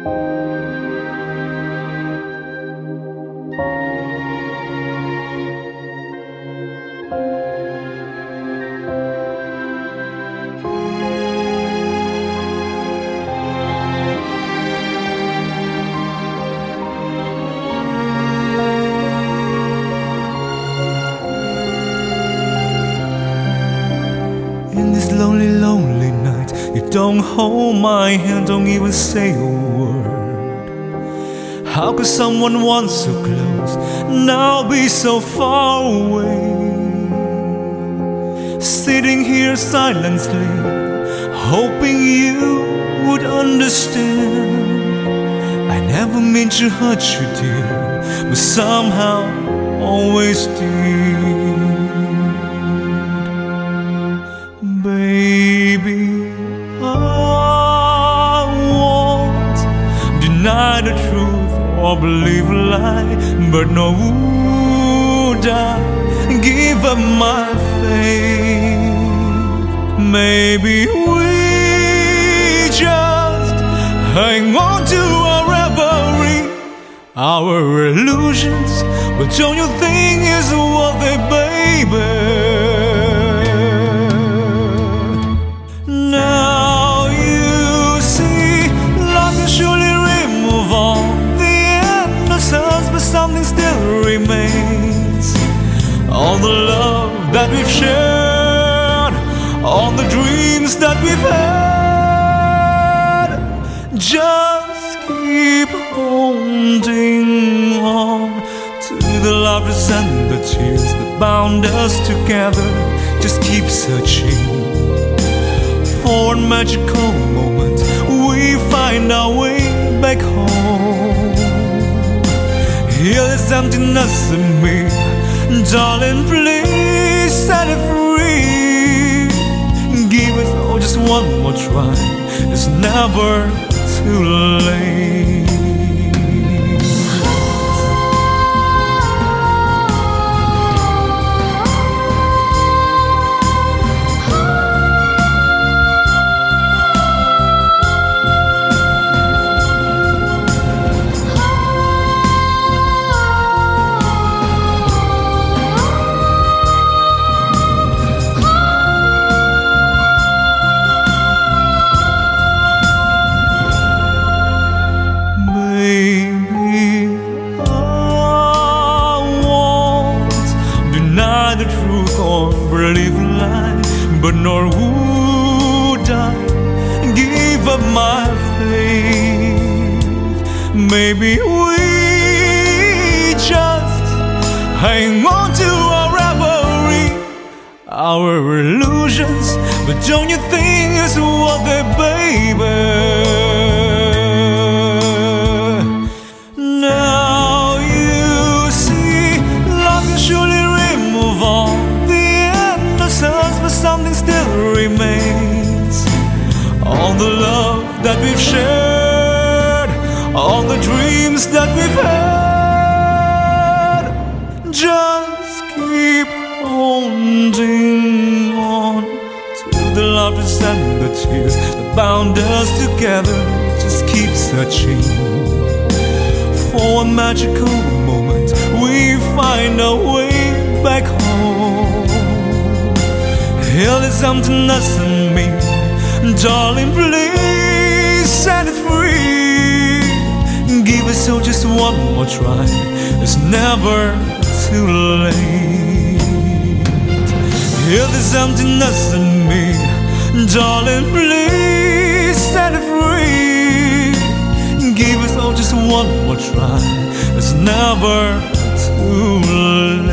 Lonely, lonely night, you don't hold my hand, don't even say a word. How could someone once so close now be so far away? Sitting here silently, hoping you would understand. I never meant to hurt you, dear, but somehow always did. Baby, I won't deny the truth or believe a lie, but nor would I give up my faith. Maybe we just hang on to our reverie, our illusions, but don't you think it's worth it, baby? Now you see, love can surely remove all the innocence, but something still remains. All the love that we've shared, all the dreams that we've had. Just keep holding on to the laughter and the tears that bound us together. Just keep searching for a magical moment, we find our way back home. Heal this emptiness in me, darling, please set it free. Give us just one more try, it's never too late. The truth or believe a lie, but nor would I give up my faith. Maybe we just hang on to our reverie, our illusions, but don't you think it's worth it, baby? Now you see, love can surely all the innocence, but something still remains. All the love that we've shared, all the dreams that we've had. Just keep holding on to the laughter and the tears that bound us together. Just keep searching for a magical moment, we find our way back home. Heal this emptiness in me, darling, please set it free. Give us just one more try, it's never too late. Heal this emptiness in me, darling, please set it free. Give us just one more try, it's never too late.